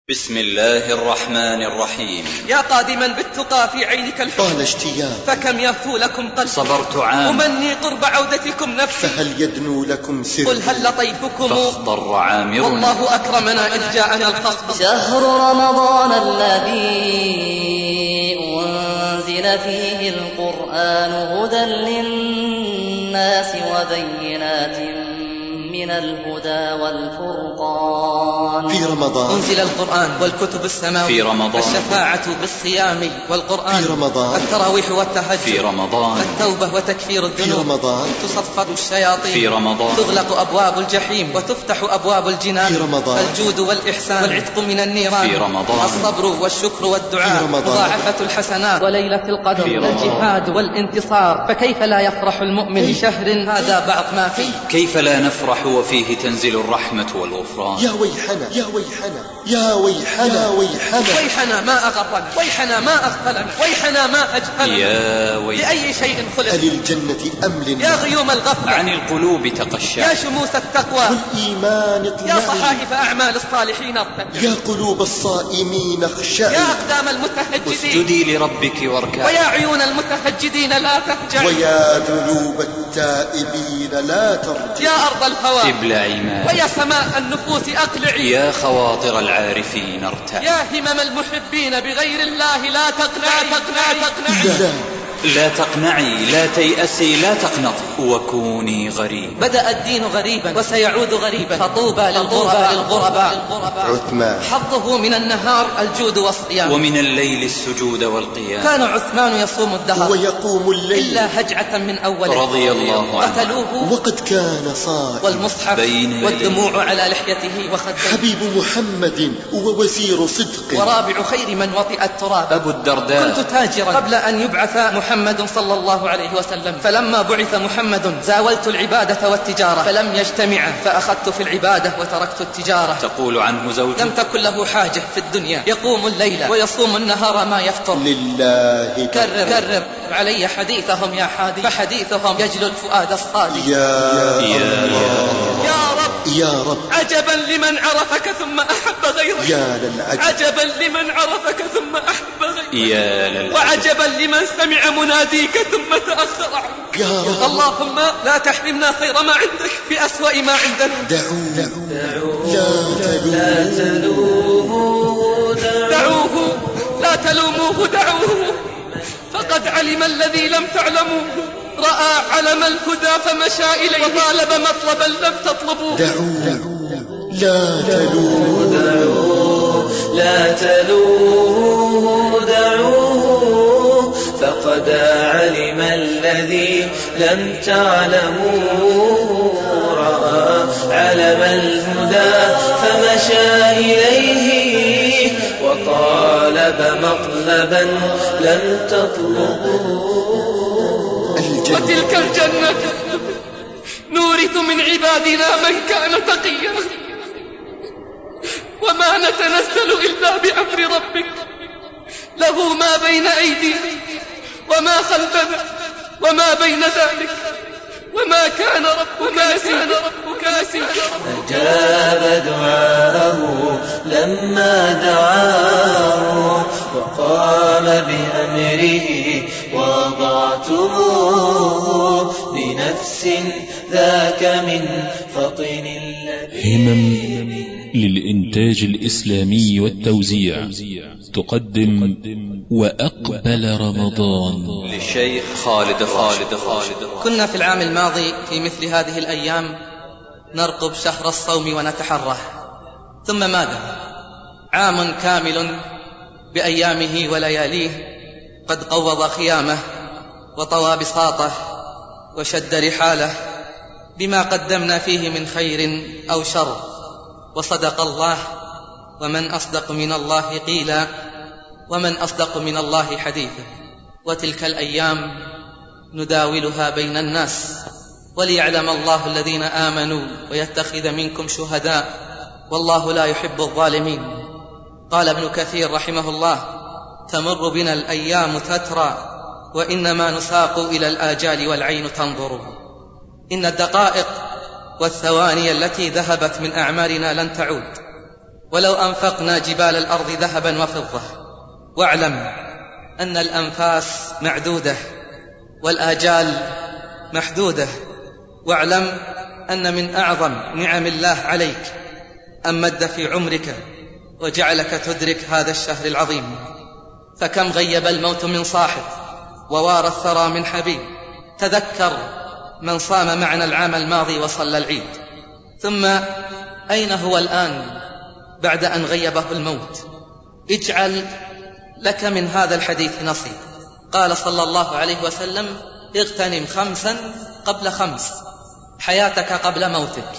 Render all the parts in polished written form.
بسم الله الرحمن الرحيم. يا قادما بالتقى في عينك الحب طال اشتياق فكم يهفو لكم قلب. صبرت عام أمني قرب عودتكم نفسي فهل يدنو لكم سر. قل هل لطيفكم فاخضر عامر والله أكرمنا إذ جاءنا القصد. شهر رمضان الذي أنزل فيه القرآن هدى للناس وبينات من الهدى والفرقان. في رمضان أنزل القرآن والكتب السماوية في رمضان الشفاعة بالصيام والقرآن في رمضان التراويح والتهجد في رمضان التوبة وتكفير في الذنوب رمضان تصفد الشياطين في رمضان تغلق أبواب الجحيم وتفتح أبواب الجنان في رمضان الجود والإحسان والعتق من النيران في رمضان الصبر والشكر والدعاء في رمضان مضاعفة الحسنات وليلة القدر في رمضان الجهاد والانتصار. فكيف لا يفرح المؤمن بشهر هذا بعض ما فيه؟ كيف لا نفرح وفيه تنزل الرحمة والغفران؟ يا ويحنا يا ويحنا يا ويحنا يا ويحنا ويحنا ما أغرنا ويحنا ما أغفلنا ويحنا ما أجهلنا. يا ويح لأي شيء خلق للجنة أم يا للنار. غيوم الغفلة عن القلوب تقشع يا شموس التقوى والإيمان يا اطمئن. صحائف أعمال الصالحين ارتفع يا قلوب الصائمين اخشعي. يا أقدام المتهجدين اسجدي لربك واركعي ويا عيون المتهجدين لا تهجعي ويا ذنوب التائبين لا ترجعي. يا أرض الهوى ابلعي ماء ويا سماء النفوس أقلعي يا خواطر العارفين ارتعي يا همم المحبين بغير الله لا تقنعي لا تقنعي لا تيأسي لا تقنطي وكوني غريبا. بدأ الدين غريبا وسيعود غريبا فطوبى للغرباء عثمان حظه من النهار الجود والصيام ومن الليل السجود والقيام. كان عثمان يصوم الدهر ويقوم الليل إلا هجعة من أوله رضي الله عنه قتلوه وقد كان صائم. والمصحف بين والدموع على لحيته وخده حبيب محمد ووزير صدق ورابع خير من وطئ التراب. أبو الدرداء كنت تاجرا قبل أن يبعث محمد صلى الله عليه وسلم فلما بعث محمد زاولت العبادة والتجارة فلم يجتمعا فأخذت في العبادة وتركت التجارة. تقول عنه زوجه لم تكن له حاجة في الدنيا يقوم الليل ويصوم النهار ما يفطر. لله كرر علي حديثهم يا حادي فحديثهم يجلو الفؤاد الصادق. يا رب يا رب عجبا لمن عرفك ثم أحب غيرك. يا للعجب عجبا لمن عرفك ثم أحب غيرك. يا للعجب وعجبا لمن سمع مناديك ثم تأخر عنك. يا رب اللهم لا تحرمنا خير ما عندك بأسوأ ما عندنا. لا تلوموه دعوه فقد علم الذي لم تعلموه. رأى علم الهدى فمشى إليه وطالب مطلبا لم تطلبوه. لا تلوموه دعوه فقد علم الذي لم تعلموه. رأى علم الهدى فمشى إليه وطالب مطلبا لم تطلبوه. وتلك الجنة نورث من عبادنا من كان تقيا وما نتنزل إلا بأمر ربك له ما بين أيدينا وما خلفنا وما بين ذلك وما كان ربك نسيا. أجاب دعاءه لما دعاه وقام بأمره وضعته لنفس ذاك من فطن همم للإنتاج الإسلامي والتوزيع تقدم وأقبل رمضان للشيخ خالد الراشد. كنا في العام الماضي في مثل هذه الأيام نرقب شهر الصوم ونتحره ثم ماذا؟ عام كامل بأيامه ولياليه قد قوض خيامه وطوى بساطه وشد رحاله بما قدمنا فيه من خير أو شر. وصدق الله ومن أصدق من الله قيلا ومن أصدق من الله حديثا. وتلك الأيام نداولها بين الناس وليعلم الله الذين آمنوا ويتخذ منكم شهداء والله لا يحب الظالمين. قال ابن كثير رحمه الله تمر بنا الأيام تترى وإنما نساق إلى الآجال والعين تنظر. إن الدقائق والثواني التي ذهبت من أعمارنا لن تعود ولو أنفقنا جبال الأرض ذهبا وفضة. واعلم أن الأنفاس معدودة والآجال محدودة. واعلم أن من أعظم نعم الله عليك أن مد في عمرك وجعلك تدرك هذا الشهر العظيم. فكم غيب الموت من صاحب ووارى الثرى من حبيب. تذكر من صام معنا العام الماضي وصلى العيد، ثم أين هو الآن بعد أن غيبه الموت؟ اجعل لك من هذا الحديث نصيب. قال صلى الله عليه وسلم: اغتنم 5 قبل 5، حياتك قبل موتك،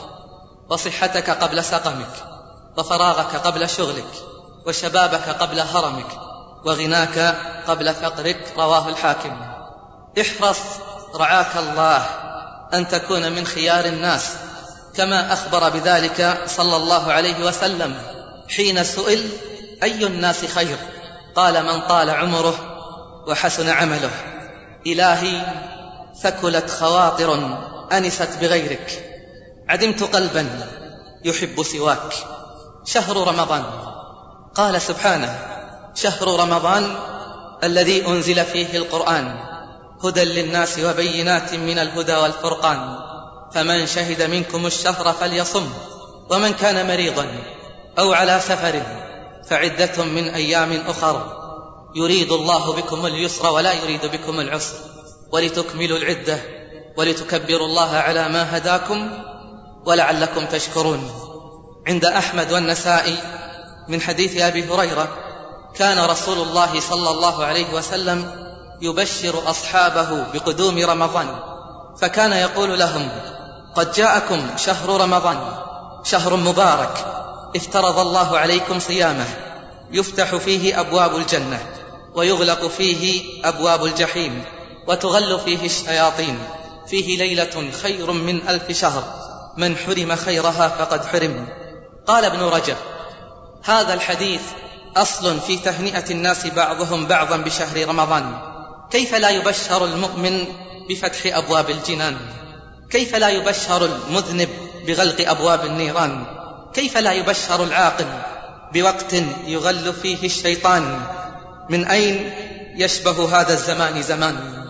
وصحتك قبل سقمك، وفراغك قبل شغلك، وشبابك قبل هرمك، وغناك قبل فقرك. رواه الحاكم. احرص رعاك الله أن تكون من خيار الناس، كما أخبر بذلك صلى الله عليه وسلم حين سئل: أي الناس خير؟ قال: من طال عمره وحسن عمله. إلهي، ثكلت خواطر أنست بغيرك، عدمت قلبا يحب سواك. شهر رمضان، قال سبحانه: شهر رمضان الذي أنزل فيه القرآن هدى للناس وبينات من الهدى والفرقان، فمن شهد منكم الشهر فليصم، ومن كان مريضا أو على سفر فعدة من أيام أخر، يريد الله بكم اليسر ولا يريد بكم العسر، ولتكملوا العدة ولتكبروا الله على ما هداكم ولعلكم تشكرون. عند أحمد والنسائي من حديث أبي هريرة: كان رسول الله صلى الله عليه وسلم يبشر أصحابه بقدوم رمضان، فكان يقول لهم: قد جاءكم شهر رمضان، شهر مبارك افترض الله عليكم صيامه، يفتح فيه أبواب الجنة ويغلق فيه أبواب الجحيم وتغل فيه الشياطين، فيه ليلة خير من 1000 شهر، من حرم خيرها فقد حرم. قال ابن رجب: هذا الحديث أصل في تهنئة الناس بعضهم بعضا بشهر رمضان. كيف لا يبشر المؤمن بفتح أبواب الجنان؟ كيف لا يبشر المذنب بغلق أبواب النيران؟ كيف لا يبشر العاقل بوقت يغل فيه الشيطان؟ من أين يشبه هذا الزمان زمان؟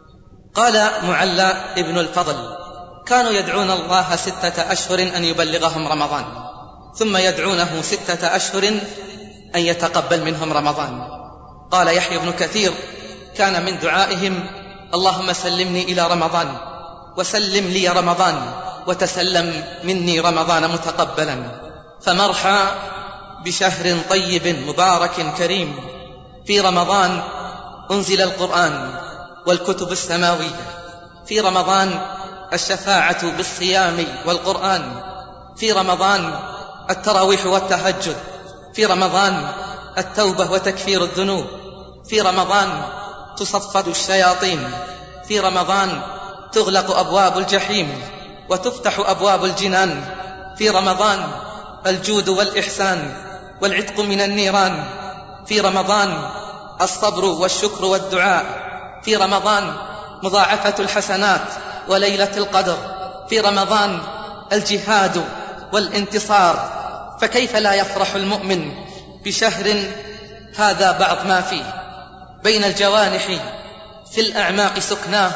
قال معلى ابن الفضل: كانوا يدعون الله 6 أشهر أن يبلغهم رمضان، ثم يدعونه 6 أشهر أن يتقبل منهم رمضان. قال يحيى بن كثير: كان من دعائهم: اللهم سلمني إلى رمضان، وسلم لي رمضان، وتسلم مني رمضان متقبلا. فمرحى بشهر طيب مبارك كريم. في رمضان أنزل القرآن والكتب السماوية، في رمضان الشفاعة بالصيام والقرآن، في رمضان التراويح والتهجد، في رمضان التوبة وتكفير الذنوب، في رمضان تصفد الشياطين، في رمضان تغلق أبواب الجحيم وتفتح أبواب الجنان، في رمضان الجود والإحسان والعتق من النيران، في رمضان الصبر والشكر والدعاء، في رمضان مضاعفة الحسنات وليلة القدر، في رمضان الجهاد والانتصار. فكيف لا يفرح المؤمن بشهر هذا بعض ما فيه؟ بين الجوانح في الأعماق سكناه،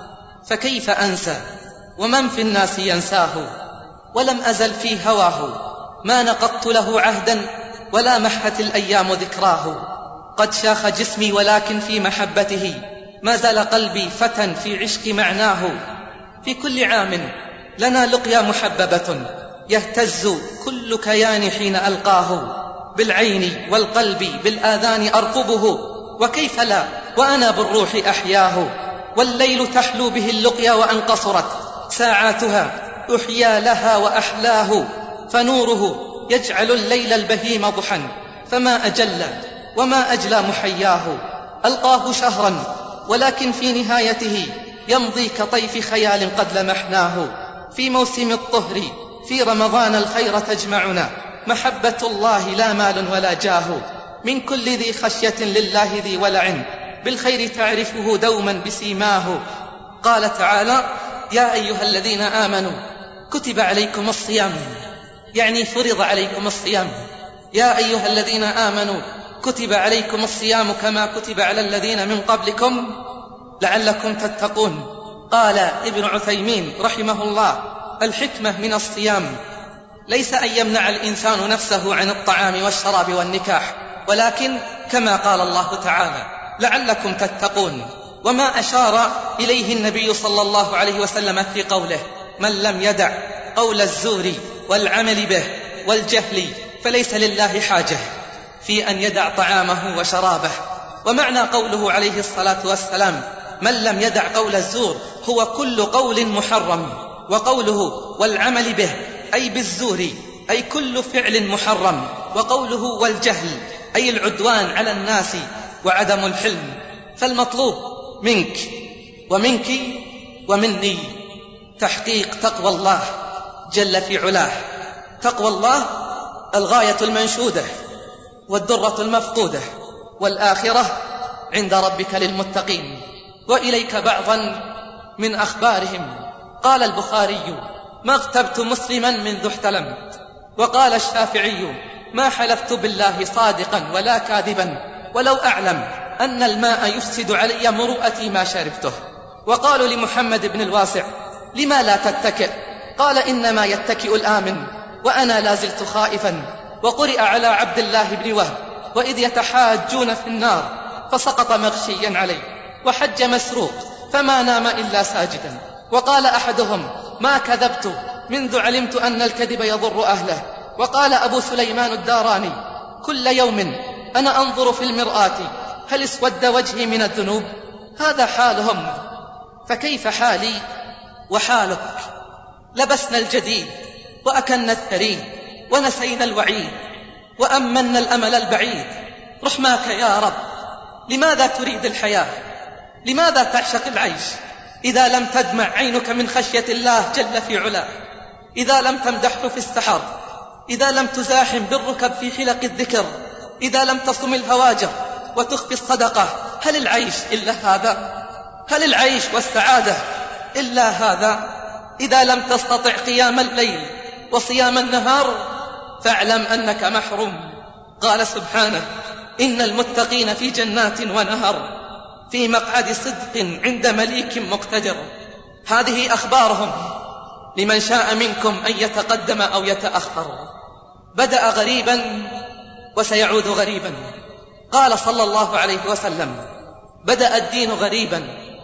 فكيف أنسى ومن في الناس ينساه؟ ولم أزل في هواه، ما نقضت له عهدا ولا محت الأيام ذكراه. قد شاخ جسمي ولكن في محبته ما زال قلبي فتى في عشق معناه. في كل عام لنا لقيا محببة يهتز كل كيان حين ألقاه، بالعين والقلب بالآذان أرقبه، وكيف لا وأنا بالروح أحياه. والليل تحلو به اللقيا وأن قصرت ساعاتها أحيا لها وأحلاه، فنوره يجعل الليل البهيم ضحى، فما أجل وما أجلى محياه. ألقاه شهرا ولكن في نهايته يمضي كطيف خيال قد لمحناه. في موسم الطهر في رمضان الخير تجمعنا، محبة الله لا مال ولا جاه. من كل ذي خشية لله ذي ولع، بالخير تعرفه دوما بسيماه. قال تعالى: يا أيها الذين آمنوا كتب عليكم الصيام، يعني فرض عليكم الصيام يا أيها الذين آمنوا كتب عليكم الصيام كما كتب على الذين من قبلكم لعلكم تتقون. قال ابن عثيمين رحمه الله: الحكمة من الصيام ليس أن يمنع الإنسان نفسه عن الطعام والشراب والنكاح، ولكن كما قال الله تعالى: لعلكم تتقون. وما أشار إليه النبي صلى الله عليه وسلم في قوله: من لم يدع قول الزور والعمل به والجهل فليس لله حاجة في أن يدع طعامه وشرابه. ومعنى قوله عليه الصلاة والسلام: من لم يدع قول الزور هو كل قول محرم، وقوله والعمل به أي بالزور أي كل فعل محرم، وقوله والجهل أي العدوان على الناس وعدم الحلم. فالمطلوب منك ومنك ومني تحقيق تقوى الله جل في علاه. تقوى الله الغاية المنشودة والدرة المفقودة، والآخرة عند ربك للمتقين. وإليك بعضا من أخبارهم. قال البخاري: ما اغتبت مسلما منذ احتلمت. وقال الشافعي: ما حلفت بالله صادقا ولا كاذبا ولو أعلم أن الماء يفسد علي مروءتي ما شربته. وقالوا لمحمد بن الواسع: لما لا تتكئ؟ قال: إنما يتكئ الآمن وأنا لازلت خائفا. وقرئ على عبد الله بن وهب: وإذ يتحاجون في النار فسقط مغشيا عليه. وحج مسروق فما نام إلا ساجدا. وقال أحدهم: ما كذبت منذ علمت أن الكذب يضر أهله. وقال أبو سليمان الداراني: كل يوم أنا أنظر في المرآة هل اسود وجهي من الذنوب؟ هذا حالهم، فكيف حالي وحالك؟ لبسنا الجديد وأكلنا الثريد ونسينا الوعيد وأمنا الأمل البعيد. رحماك يا رب، لماذا تريد الحياة؟ لماذا تعشق العيش إذا لم تدمع عينك من خشية الله جل في علاه؟ إذا لم تمدحه في السحر، إذا لم تزاحم بالركب في حلق الذكر، إذا لم تصم الهواجر وتخفي الصدقة، هل العيش إلا هذا؟ هل العيش والسعادة إلا هذا؟ إذا لم تستطع قيام الليل وصيام النهار فاعلم أنك محروم. قال سبحانه: إن المتقين في جنات ونهر في مقعد صدق عند مليك مقتدر. هذه أخبارهم لمن شاء منكم أن يتقدم أو يتأخر. بدأ غريبا وسيعود غريبا. قال صلى الله عليه وسلم: بدأ الدين غريبا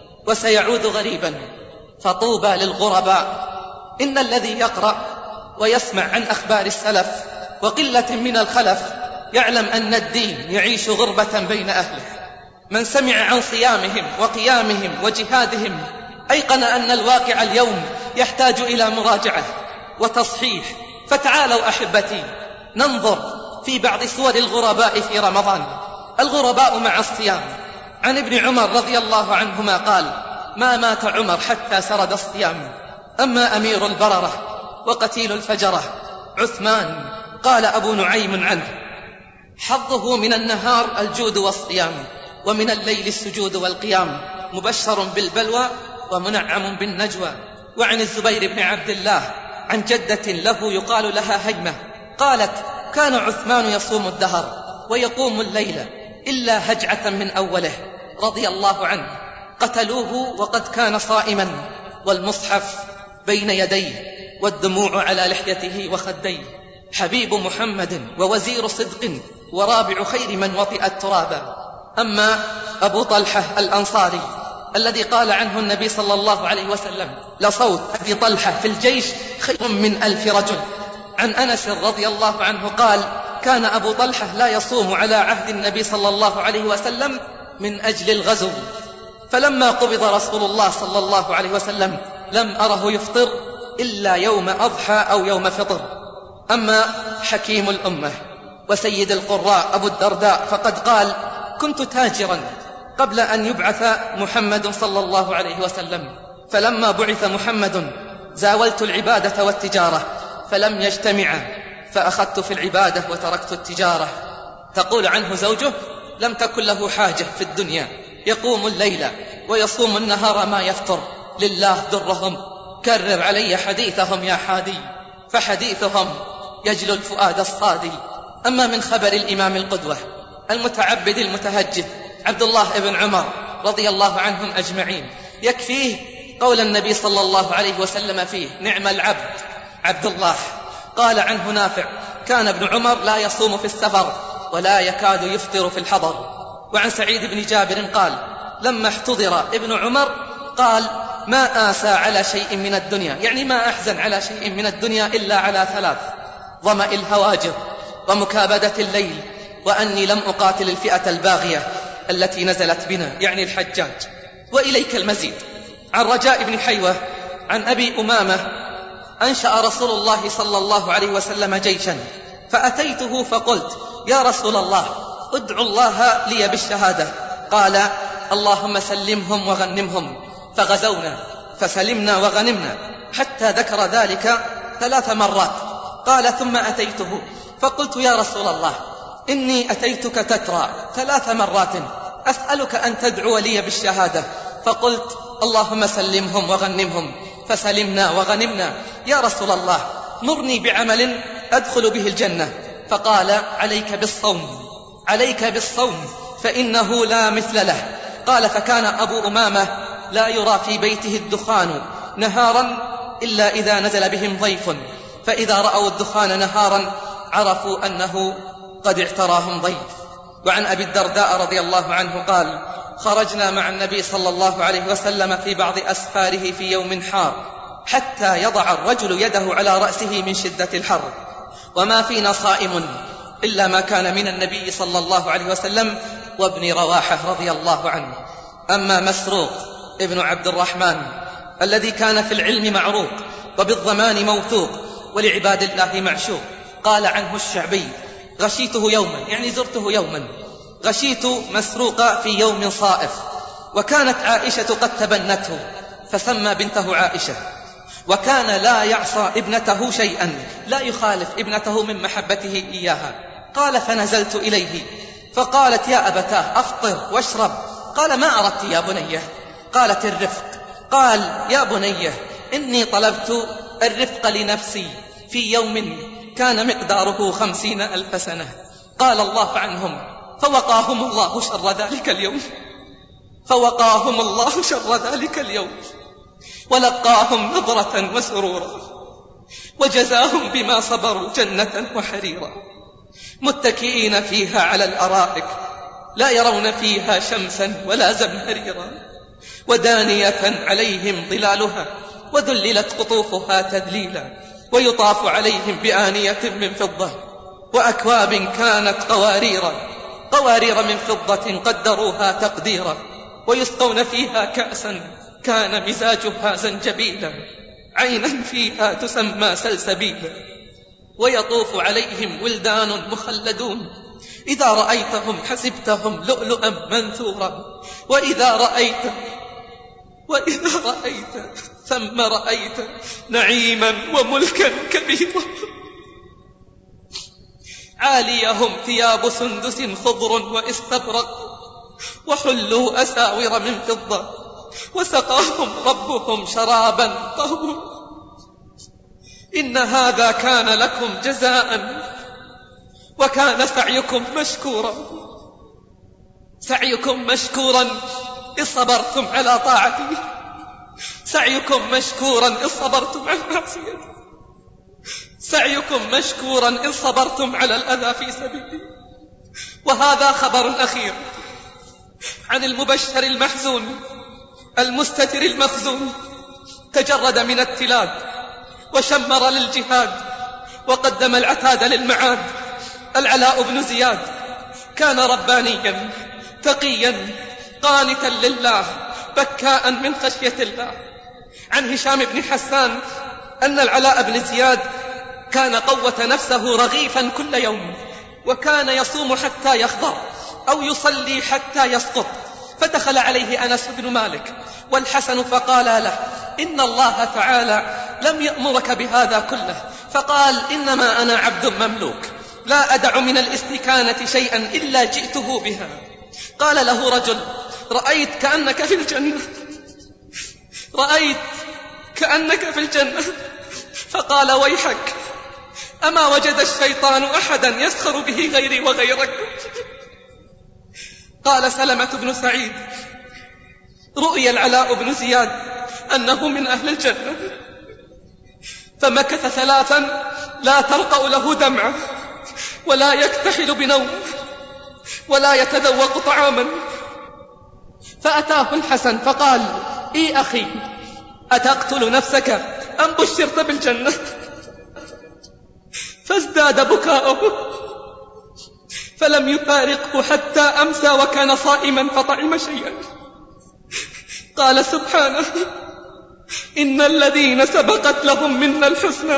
وسيعود غريبا، فطوبى للغرباء. إن الذي يقرأ ويسمع عن أخبار السلف وقلة من الخلف يعلم أن الدين يعيش غربة بين أهله. من سمع عن صيامهم وقيامهم وجهادهم أيقن أن الواقع اليوم يحتاج إلى مراجعة وتصحيح. فتعالوا أحبتي ننظر في بعض صور الغرباء في رمضان. الغرباء مع الصيام. عن ابن عمر رضي الله عنهما قال: ما مات عمر حتى سرد الصيام. أما أمير البررة وقتيل الفجرة عثمان، قال أبو نعيم عنه: حظه من النهار الجود والصيام، ومن الليل السجود والقيام، مبشر بالبلوى ومنعم بالنجوى. وعن الزبير بن عبد الله عن جدة له يقال لها هجمة قالت: كان عثمان يصوم الدهر ويقوم الليل إلا هجعة من أوله رضي الله عنه. قتلوه وقد كان صائما والمصحف بين يديه والدموع على لحيته وخديه. حبيب محمد ووزير صدق ورابع خير من وطئ التراب. أما أبو طلحة الأنصاري الذي قال عنه النبي صلى الله عليه وسلم: لصوت أبي طلحة في الجيش خير من 1000 رجل. عن أنس رضي الله عنه قال: كان أبو طلحة لا يصوم على عهد النبي صلى الله عليه وسلم من أجل الغزو، فلما قبض رسول الله صلى الله عليه وسلم لم أره يفطر إلا يوم أضحى أو يوم فطر. أما حكيم الأمة وسيد القراء أبو الدرداء فقد قال: كنت تاجرا قبل أن يبعث محمد صلى الله عليه وسلم، فلما بعث محمد زاولت العبادة والتجارة فلم يجتمعا، فأخذت في العبادة وتركت التجارة. تقول عنه زوجه: لم تكن له حاجة في الدنيا، يقوم الليل ويصوم النهار ما يفطر، لله درهم، كرر علي حديثهم يا حادي، فحديثهم يجلو الفؤاد الصادي. أما من خبر الإمام القدوة المتعبد المتهجد عبد الله بن عمر رضي الله عنهم أجمعين، يكفيه قول النبي صلى الله عليه وسلم فيه: نعم العبد عبد الله. قال عنه نافع: كان ابن عمر لا يصوم في السفر ولا يكاد يفطر في الحضر. وعن سعيد بن جابر قال: لما احتضر ابن عمر قال: ما آسى على شيء من الدنيا، يعني ما أحزن على شيء من الدنيا إلا على ثلاث: ظمأ الهواجر، ومكابدة الليل، وأني لم أقاتل الفئة الباغية التي نزلت بنا، يعني الحجاج. وإليك المزيد. عن رجاء بن حيوة عن أبي أمامة: أنشأ رسول الله صلى الله عليه وسلم جيشا، فأتيته فقلت: يا رسول الله، ادعو الله لي بالشهادة. قال: اللهم سلمهم وغنمهم. فغزونا فسلمنا وغنمنا، حتى ذكر ذلك 3 مرات. قال: ثم أتيته فقلت: يا رسول الله، إني أتيتك تترى 3 مرات أسألك أن تدعو لي بالشهادة. فقلت: اللهم سلمهم وغنمهم. فسلمنا وغنمنا. يا رسول الله، مرني بعمل أدخل به الجنة. فقال: عليك بالصوم، عليك بالصوم، فإنه لا مثل له. قال: فكان أبو أمامة لا يرى في بيته الدخان نهارا إلا إذا نزل بهم ضيف، فإذا رأوا الدخان نهارا عرفوا أنه قد اعتراهم ضيف. وعن أبي الدرداء رضي الله عنه قال: خرجنا مع النبي صلى الله عليه وسلم في بعض أسفاره في يوم حار، حتى يضع الرجل يده على رأسه من شدة الحر، وما فينا صائم إلا ما كان من النبي صلى الله عليه وسلم وابن رواحة رضي الله عنه. أما مسروق ابن عبد الرحمن الذي كان في العلم معروق وبالضمان موثوق ولعباد الله معشوق، قال عنه الشعبي: غشيته يوما، يعني زرته يوما، غشيت مسروق في يوم صائف، وكانت عائشة قد تبنته فسمى بنته عائشة، وكان لا يعصى ابنته شيئا، لا يخالف ابنته من محبته إياها. قال: فنزلت إليه فقالت: يا أبتاه، أفطر واشرب. قال: ما أردت يا بنيه؟ قالت: الرفق. قال: يا بنيه، إني طلبت الرفق لنفسي في يوم كان مقداره 50,000 سنة. قال الله عنهم: فوقاهم الله شر ذلك اليوم، فوقاهم الله شر ذلك اليوم، ولقاهم نظرة وسرورا، وجزاهم بما صبروا جنة وحريرا، متكئين فيها على الأرائك، لا يرون فيها شمسا ولا زمهريرا، ودانية عليهم ظلالها، وذللت قطوفها تذليلا، ويطاف عليهم بآنية من فضة، وأكواب كانت قوارير من فضة قدروها تقديرا، ويسقون فيها كأسا كان مزاجها زنجبيلا، عينا فيها تسمى سلسبيلا، ويطوف عليهم ولدان مخلدون، إذا رأيتهم حسبتهم لؤلؤا منثورا، وإذا رأيت ثم رأيت نعيما وملكا كبيرا. عاليهم ثياب سندس خضر واستبرق، وحلوا أساور من فضة، وسقاهم ربهم شرابا طهورا. إن هذا كان لكم جزاء، وكان سعيكم مشكورا إذ صبرتم على طاعتي، سعيكم مشكورا إذ صبرتم على معصيتي، سعيكم مشكورا إذ صبرتم على الأذى في سبيلي. وهذا خبر أخير عن المبشر المحزون المستتر المخزون، تجرد من التلاد وشمر للجهاد، وقدم العتاد للمعاد. العلاء بن زياد كان ربانيا تقيا قانتا لله بكاء من خشية الله. عن هشام بن حسان أن العلاء بن زياد كان قوت نفسه رغيفا كل يوم، وكان يصوم حتى يخضر أو يصلي حتى يسقط. فدخل عليه أنس بن مالك والحسن فقال له: إن الله تعالى لم يأمرك بهذا كله. فقال: إنما أنا عبد مملوك، لا أدع من الاستكانة شيئا إلا جئته بها. قال له رجل: رأيت كأنك في الجنة. فقال: ويحك، أما وجد الشيطان أحدا يسخر به غيري وغيرك؟ قال سلمة بن سعيد: رؤي العلاء بن زياد أنه من أهل الجنة، فمكث 3 لا ترقأ له دمعة، ولا يكتحل بنوم، ولا يتذوق طعاما. فأتاه الحسن فقال: إي أخي، أتقتل نفسك أم بشرت بالجنة؟ فازداد بكاؤه، فلم يفارقه حتى أمسى وكان صائما فطعم شيئا. قال سبحانه: إن الذين سبقت لهم منا الحسنى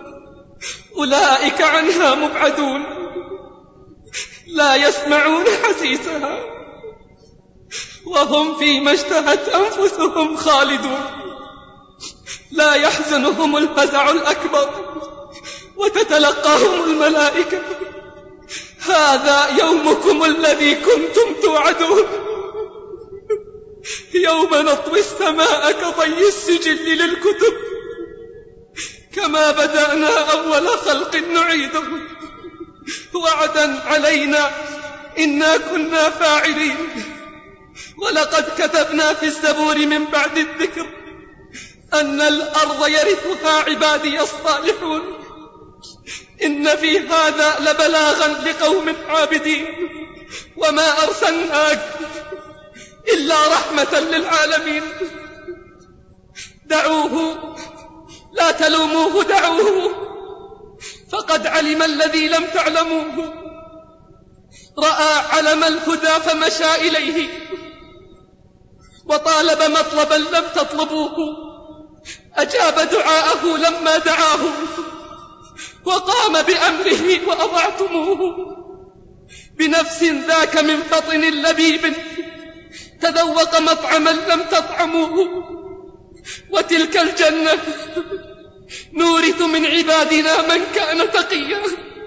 أولئك عنها مبعدون، لا يسمعون حسيسها وهم فيما اشتهت أنفسهم خالدون، لا يحزنهم الفزع الأكبر وتتلقاهم الملائكة: هذا يومكم الذي كنتم توعدون. يوم نطوي السماء كطي السجل للكتب، كما بدأنا أول خلق نعيده، وعدا علينا إنا كنا فاعلين. ولقد كتبنا في الزبور من بعد الذكر أن الأرض يرثها عبادي الصالحون، إن في هذا لبلاغا لقوم عابدين، وما أرسلناك إلا رحمة للعالمين. دعوه، لا تلوموه، دعوه، فقد علم الذي لم تعلموه. رأى علم الهدى فمشى إليه، وطالب مطلبا لم تطلبوه، أجاب دعاءه لما دعاه، وقام بأمره وأضعتموه. بنفس ذاك من فطن لبيب تذوق مطعما لم تطعموه. وتلك الجنة نورث من عبادنا من كان تقيا،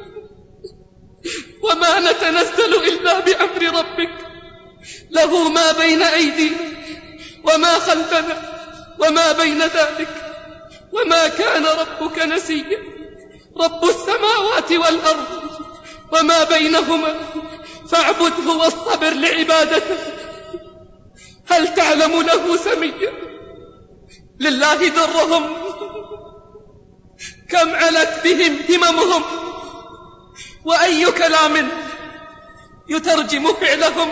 وما نتنزل إلا بأمر ربك، له ما بين أيدينا وما خلفنا وما بين ذلك، وما كان ربك نسيا. رب السماوات والأرض وما بينهما فاعبده واصطبر لعبادته. هل تعلم له سميا؟ لله درهم، كم علت بهم هممهم، وأي كلام يترجم فعلهم.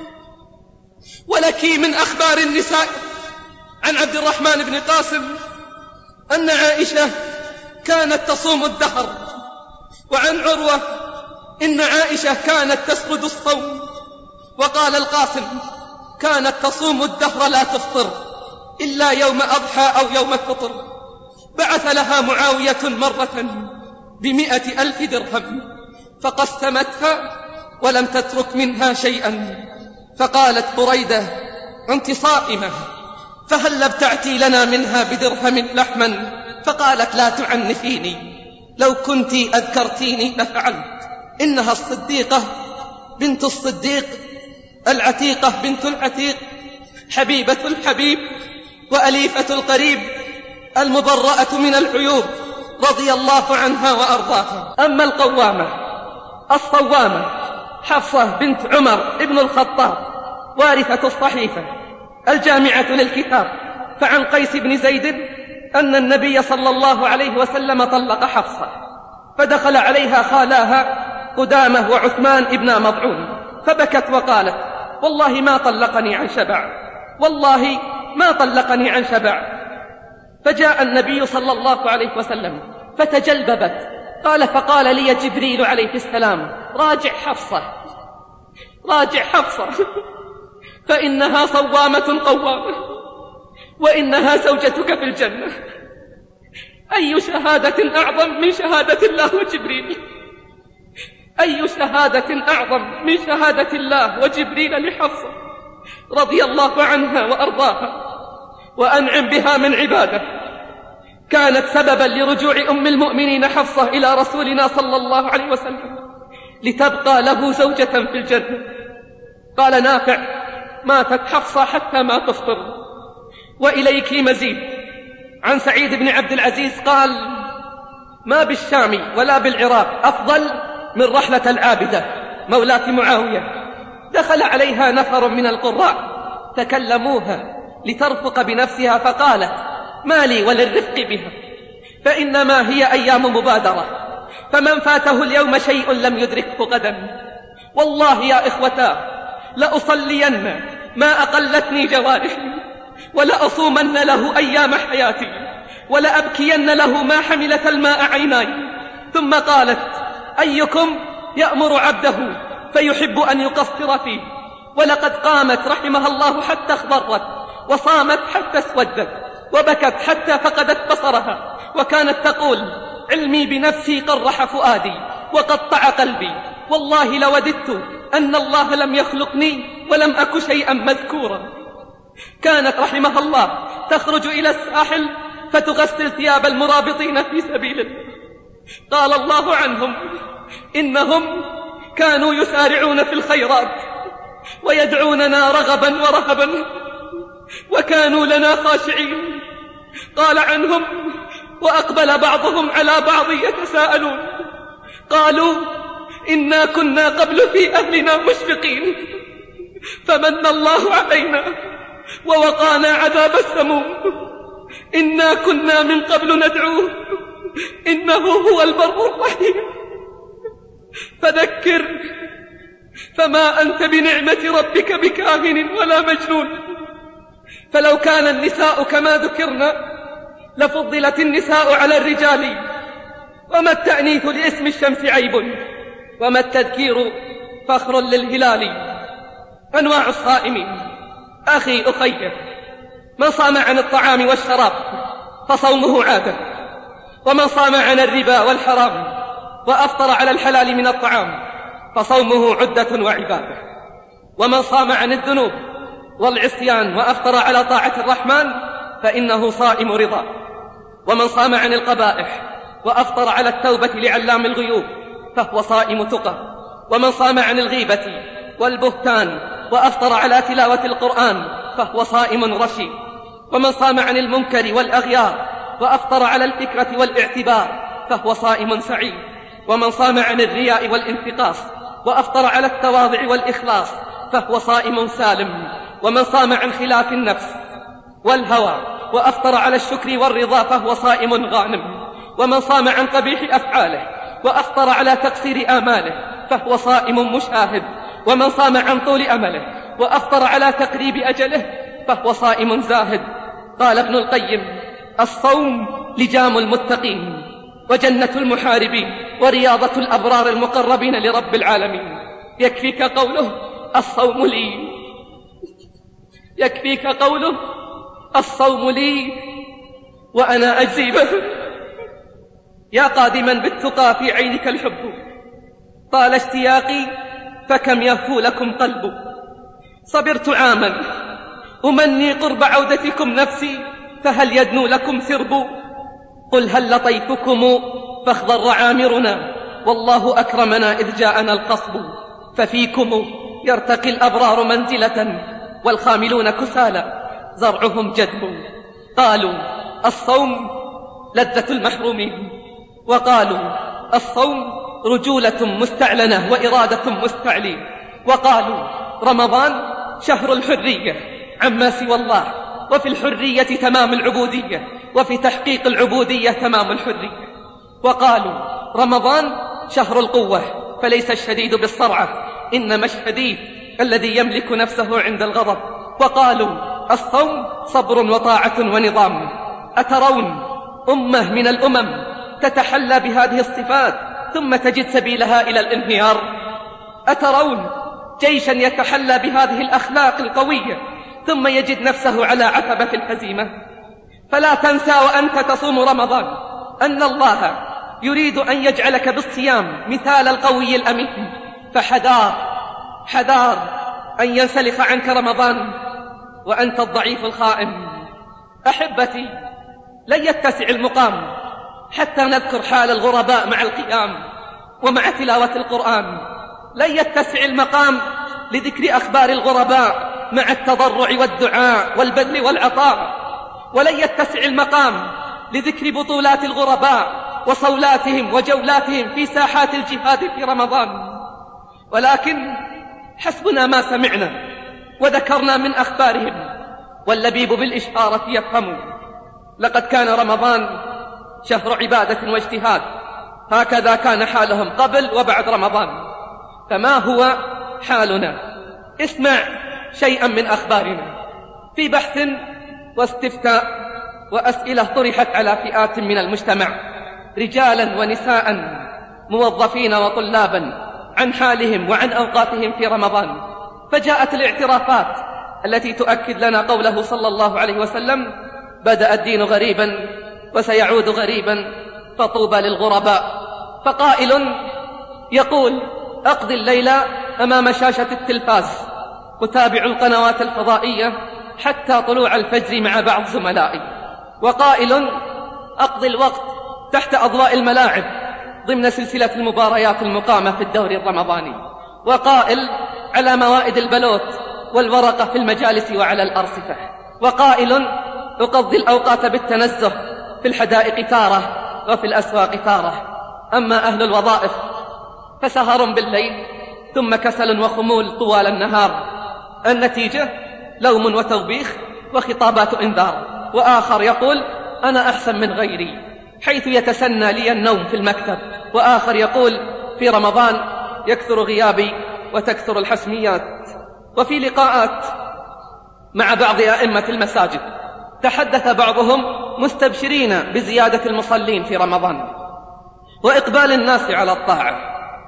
ولك من أخبار النساء عن عبد الرحمن بن قاسم أن عائشة كانت تصوم الدهر، وعن عروة إن عائشة كانت تسرد الصوم، وقال القاسم كانت تصوم الدهر لا تفطر إلا يوم أضحى أو يوم الفطر. بعث لها معاوية مرة ب100,000 درهم، فقسمتها ولم تترك منها شيئا. فقالت بريدة: أنت صائمة، فهل ابتعتي لنا منها بدرهم لحما؟ فقالت: لا تعنفيني، لو كنت أذكرتيني لفعلت. إنها الصديقة بنت الصديق، العتيقة بنت العتيق، حبيبة الحبيب، وأليفة القريب، المبرأة من العيوب، رضي الله عنها وأرضاها. أما القوامة الصوامة حفصة بنت عمر ابن الخطاب، وارثة الصحيفة الجامعة للكتاب، فعن قيس بن زيد أن النبي صلى الله عليه وسلم طلق حفصة، فدخل عليها خالاها قدامة وعثمان ابن مضعون، فبكت وقالت: والله ما طلقني عن شبع، والله ما طلقني عن شبع. فجاء النبي صلى الله عليه وسلم فتجلببت. فقال لي جبريل عليه السلام: راجع حفصة، راجع حفصة، فإنها صوامة قوامة، وإنها زوجتك في الجنة. أي شهادة أعظم من شهادة الله وجبريل؟ أي شهادة أعظم من شهادة الله وجبريل لحفصة رضي الله عنها وأرضاها وأنعم بها من عباده؟ كانت سببا لرجوع أم المؤمنين حفصة إلى رسولنا صلى الله عليه وسلم لتبقى له زوجة في الجنة. قال نافع: ماتت حفصة حتى ما تفطر. وإليك مزيد. عن سعيد بن عبد العزيز قال: ما بالشام ولا بالعراق أفضل من رحلة العابدة مولاة معاوية. دخل عليها نفر من القراء تكلموها لترفق بنفسها فقالت: ما لي وللرفق بها، فإنما هي أيام مبادرة، فمن فاته اليوم شيء لم يدركه غدا. والله يا إخوتا لأصلين ما أقلتني جوارحي، ولأصومن له أيام حياتي، ولأبكين له ما حملت الماء عيناي. ثم قالت: أيكم يأمر عبده فيحب أن يقصر فيه؟ ولقد قامت رحمها الله حتى اخضرت، وصامت حتى اسودت، وبكت حتى فقدت بصرها، وكانت تقول: علمي بنفسي قرح فؤادي وقطع قلبي، والله لوددت أن الله لم يخلقني ولم أك شيئا مذكورا. كانت رحمها الله تخرج إلى الساحل فتغسل ثياب المرابطين في سبيل الله. قال الله عنهم: إنهم كانوا يسارعون في الخيرات ويدعوننا رغبا ورهبا وكانوا لنا خاشعين. قال عنهم: وأقبل بعضهم على بعض يتساءلون، قالوا: إنا كنا قبل في أهلنا مشفقين، فمن الله علينا ووقانا عذاب السموم، إنا كنا من قبل ندعوه إنه هو البر الرحيم. فذكر فما أنت بنعمة ربك بكاهن ولا مجنون. فلو كان النساء كما ذكرنا لفضلت النساء على الرجال، وما التأنيث لاسم الشمس عيب، وما التذكير فخر للهلال. أنواع الصائمين. أخي أخي، من صام عن الطعام والشراب فصومه عادة، ومن صام عن الربا والحرام وأفطر على الحلال من الطعام فصومه عدة وعبادة، ومن صام عن الذنوب والعصيان وأفطر على طاعة الرحمن فإنه صائم رضا، ومن صام عن القبائح وأفطر على التوبة لعلام الغيوب فهو صائم تقى، ومن صام عن الغيبة والبهتان وأفطر على تلاوة القرآن فهو صائم رشيد، ومن صام عن المنكر والأغيار وأفطر على الفكرة والاعتبار فهو صائم سعيد، ومن صام عن الرياء والانتقاص وأفطر على التواضع والإخلاص فهو صائم سالم، ومن صام عن خلاف النفس والهوى وأفطر على الشكر والرضا فهو صائم غانم، ومن صام عن قبيح أفعاله وأفطر على تقصير آماله فهو صائم مشاهد، ومن صام عن طول أمله وأفطر على تقريب أجله فهو صائم زاهد. قال ابن القيم: الصوم لجام المتقين وجنة المحاربين ورياضة الأبرار المقربين لرب العالمين. يكفيك قوله: الصوم لي، يكفيك قوله: الصوم لي وأنا أجزي به. يا قادما بالتقى في عينك الحب، طال اشتياقي فكم يهفو لكم قلب. صبرت عاما أمني قرب عودتكم نفسي، فهل يدنو لكم سرب؟ قل هل لطيفكم فاخضر عامرنا، والله أكرمنا إذ جاءنا القصب. ففيكم يرتقي الأبرار منزلة، والخاملون كسالى زرعهم جدب. قالوا: الصوم لذة المحرومين، وقالوا: الصوم رجولة مستعلنة وإرادة مستعلين، وقالوا: رمضان شهر الحرية عما سوى الله، وفي الحرية تمام العبودية، وفي تحقيق العبودية تمام الحرية. وقالوا: رمضان شهر القوة، فليس الشديد بالصرعة، إنما الشديد الذي يملك نفسه عند الغضب. وقالوا: الصوم صبر وطاعة ونظام. أترون أمة من الأمم تتحلى بهذه الصفات ثم تجد سبيلها إلى الانهيار؟ أترون جيشا يتحلى بهذه الأخلاق القوية ثم يجد نفسه على عتبة الهزيمة؟ فلا تنسى وأنت تصوم رمضان أن الله يريد أن يجعلك بالصيام مثال القوي الأمين، فحذار حذار أن ينسلخ عنك رمضان وأنت الضعيف الخائن. أحبتي، لن يتسع المقام حتى نذكر حال الغرباء مع القيام ومع تلاوة القرآن، لن يتسع المقام لذكر أخبار الغرباء مع التضرع والدعاء والبذل والعطاء، ولن يتسع المقام لذكر بطولات الغرباء وصولاتهم وجولاتهم في ساحات الجهاد في رمضان، ولكن حسبنا ما سمعنا وذكرنا من أخبارهم، واللبيب بالإشارة يفهم. لقد كان رمضان شهر عبادة واجتهاد، هكذا كان حالهم قبل وبعد رمضان، فما هو حالنا؟ اسمع شيئا من أخبارنا. في بحث واستفتاء وأسئلة طرحت على فئات من المجتمع، رجالا ونساء، موظفين وطلابا، عن حالهم وعن أوقاتهم في رمضان، فجاءت الاعترافات التي تؤكد لنا قوله صلى الله عليه وسلم: بدأ الدين غريبا وسيعود غريبا فطوبى للغرباء. فقائل يقول: أقضي الليل أمام شاشة التلفاز، أتابع القنوات الفضائية حتى طلوع الفجر مع بعض زملائي. وقائل: أقضي الوقت تحت أضواء الملاعب ضمن سلسلة المباريات المقامة في الدوري الرمضاني. وقائل: على موائد البلوت والورقة في المجالس وعلى الأرصفة. وقائل: أقضي الأوقات بالتنزه في الحدائق تارة وفي الأسواق تارة. أما أهل الوظائف فسهر بالليل ثم كسل وخمول طوال النهار، النتيجة لوم وتوبيخ وخطابات إنذار. وآخر يقول: أنا أحسن من غيري، حيث يتسنى لي النوم في المكتب. وآخر يقول: في رمضان يكثر غيابي وتكثر الحسميات. وفي لقاءات مع بعض أئمة المساجد تحدث بعضهم مستبشرين بزيادة المصلين في رمضان وإقبال الناس على الطاعة،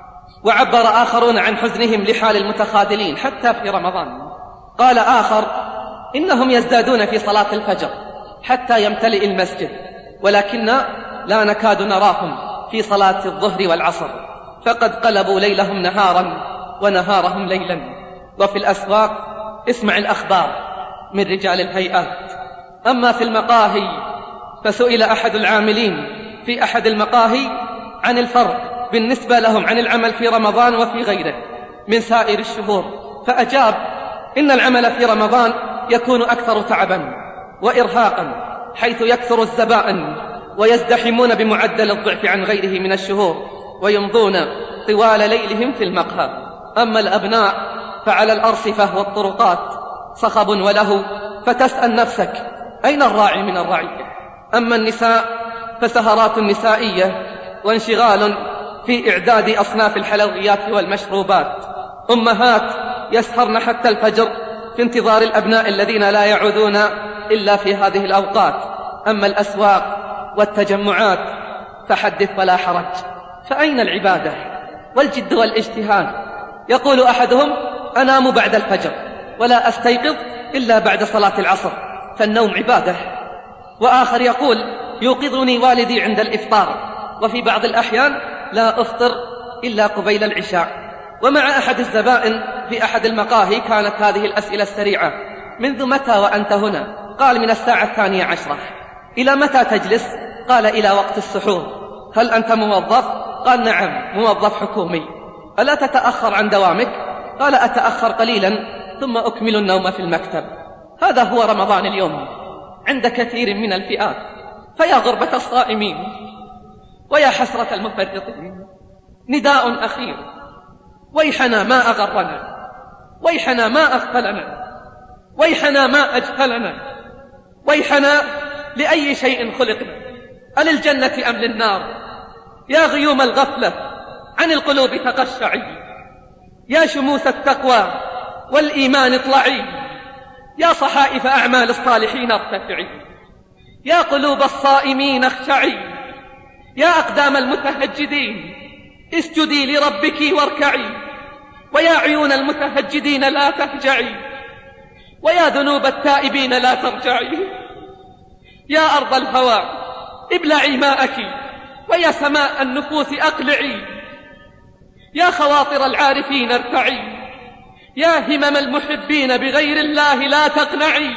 وعبر آخرون عن حزنهم لحال المتخاذلين حتى في رمضان. قال آخر: إنهم يزدادون في صلاة الفجر حتى يمتلئ المسجد، ولكن لا نكاد نراهم في صلاة الظهر والعصر، فقد قلبوا ليلهم نهارا ونهارهم ليلا. وفي الأسواق اسمع الأخبار من رجال الهيئات. أما في المقاهي فسئل أحد العاملين في أحد المقاهي عن الفرق بالنسبة لهم عن العمل في رمضان وفي غيره من سائر الشهور، فأجاب: إن العمل في رمضان يكون أكثر تعبا وإرهاقا، حيث يكثر الزبائن ويزدحمون بمعدل الضعف عن غيره من الشهور، ويمضون طوال ليلهم في المقهى. أما الأبناء فعلى الأرصفة والطرقات صخب وله، فتسأل نفسك: أين الراعي من الرعية؟ أما النساء فسهرات نسائية وانشغال في إعداد أصناف الحلويات والمشروبات، أمهات يسهرن حتى الفجر في انتظار الأبناء الذين لا يعودون إلا في هذه الأوقات. أما الأسواق والتجمعات فحدث ولا حرج. فأين العبادة والجد والاجتهاد؟ يقول أحدهم: أنام بعد الفجر ولا أستيقظ إلا بعد صلاة العصر، فالنوم عبادة. وآخر يقول: يوقظني والدي عند الإفطار، وفي بعض الأحيان لا أفطر إلا قبيل العشاء. ومع أحد الزبائن في أحد المقاهي كانت هذه الأسئلة السريعة: منذ متى وأنت هنا؟ قال: من الساعة 12. إلى متى تجلس؟ قال: إلى وقت السحور. هل أنت موظف؟ قال: نعم، موظف حكومي. ألا تتأخر عن دوامك؟ قال: أتأخر قليلا ثم أكمل النوم في المكتب. هذا هو رمضان اليوم عند كثير من الفئات. فيا غربة الصائمين ويا حسرة المفرطين، نداء أخير: ويحنا ما أغرنا، ويحنا ما أغفلنا، ويحنا ما أجهلنا، ويحنا لأي شيء خلقنا، أللجنة أم للنار؟ يا غيوم الغفلة عن القلوب تقشعي، يا شموس التقوى والإيمان اطلعي، يا صحائف أعمال الصالحين ارتفعي، يا قلوب الصائمين اخشعي، يا أقدام المتهجدين اسجدي لربك واركعي، ويا عيون المتهجدين لا تهجعي، ويا ذنوب التائبين لا ترجعي، يا أرض الهوى ابلعي ماءك، ويا سماء النفوس أقلعي، يا خواطر العارفين ارتعي، يا همم المحبين بغير الله لا تقنعي.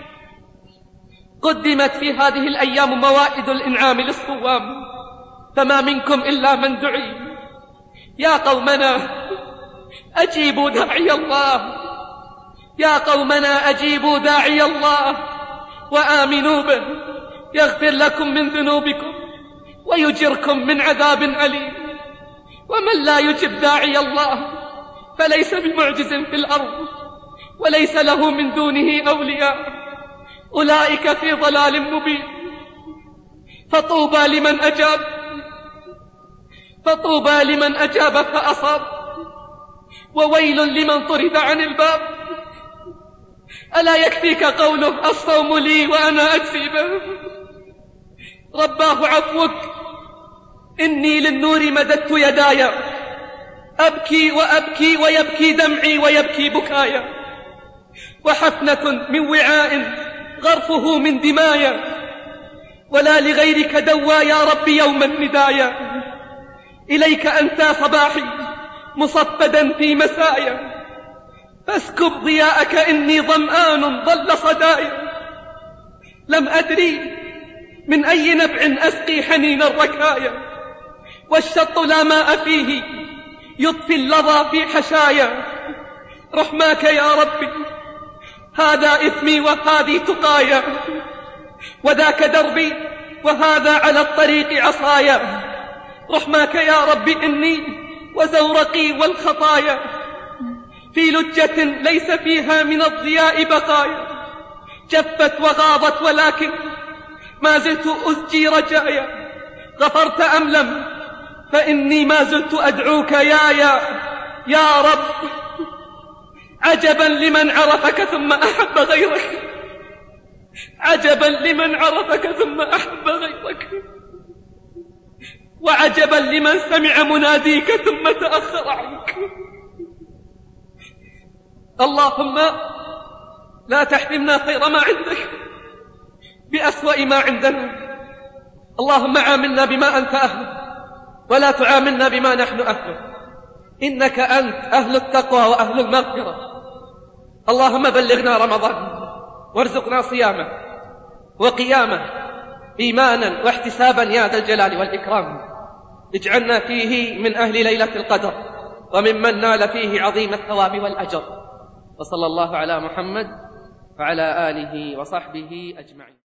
قدمت في هذه الأيام موائد الإنعام للصوام، فما منكم إلا من دعي. يا قومنا أجيبوا داعي الله، يا قومنا أجيبوا داعي الله وآمنوا به يغفر لكم من ذنوبكم ويجركم من عذاب أليم. ومن لا يجب داعي الله فليس بمعجز في الأرض وليس له من دونه أولياء، أولئك في ضلال مبين. فطوبى لمن أجاب فأصاب، وويل لمن طرد عن الباب. ألا يكفيك قوله الصوم لي وأنا أجزي به؟ رباه عفوك، إني للنور مددت يداي، أبكي وأبكي ويبكي دمعي ويبكي بكايا، وحفنة من وعاء غرفه من دمايا، ولا لغيرك دوى يا رب يوم الندايا. إليك أنت صباحي مصفدا في مسايا، فاسكب ضياءك إني ظمآن ضل صدايا. لم أدري من أي نبع أسقي حنين الركايا، والشط لا ماء فيه يطفي اللظى في حشايا. رحماك يا ربي، هذا إثمي وهذه تقايا، وذاك دربي وهذا على الطريق عصايا. رحماك يا ربي، إني وزورقي والخطايا في لجة ليس فيها من الضياء بقايا، جفت وغاضت ولكن ما زلت أزجي رجايا. غفرت أم لم؟ فإني ما زلت أدعوك يا رب. عجبا لمن عرفك ثم أحب غيرك، عجبا لمن عرفك ثم أحب غيرك، وعجبا لمن سمع مناديك ثم تأخر عنك. اللهم لا تحرمنا خير ما عندك بأسوأ ما عندنا. اللهم عاملنا بما أنت أهله ولا تعاملنا بما نحن أهله، إنك أنت أهل التقوى وأهل المغفرة. اللهم بلغنا رمضان وارزقنا صيامه وقيامه إيمانا واحتسابا يا ذا الجلال والإكرام. اجعلنا فيه من أهل ليلة القدر وممن نال فيه عظيم الثواب والأجر. وصلى الله على محمد وعلى آله وصحبه أجمعين.